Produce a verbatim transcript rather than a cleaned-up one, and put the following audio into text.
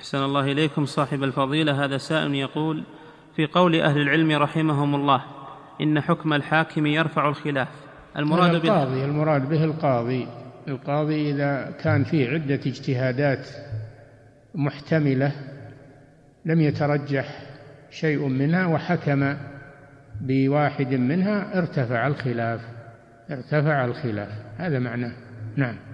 أحسن الله إليكم صاحب الفضيلة. هذا سائل يقول: في قول أهل العلم رحمهم الله إن حكم الحاكم يرفع الخلاف، المراد القاضي المراد به القاضي القاضي إذا كان فيه عدة اجتهادات محتملة لم يترجح شيء منها وحكم بواحد منها ارتفع الخلاف ارتفع الخلاف هذا معناه. نعم.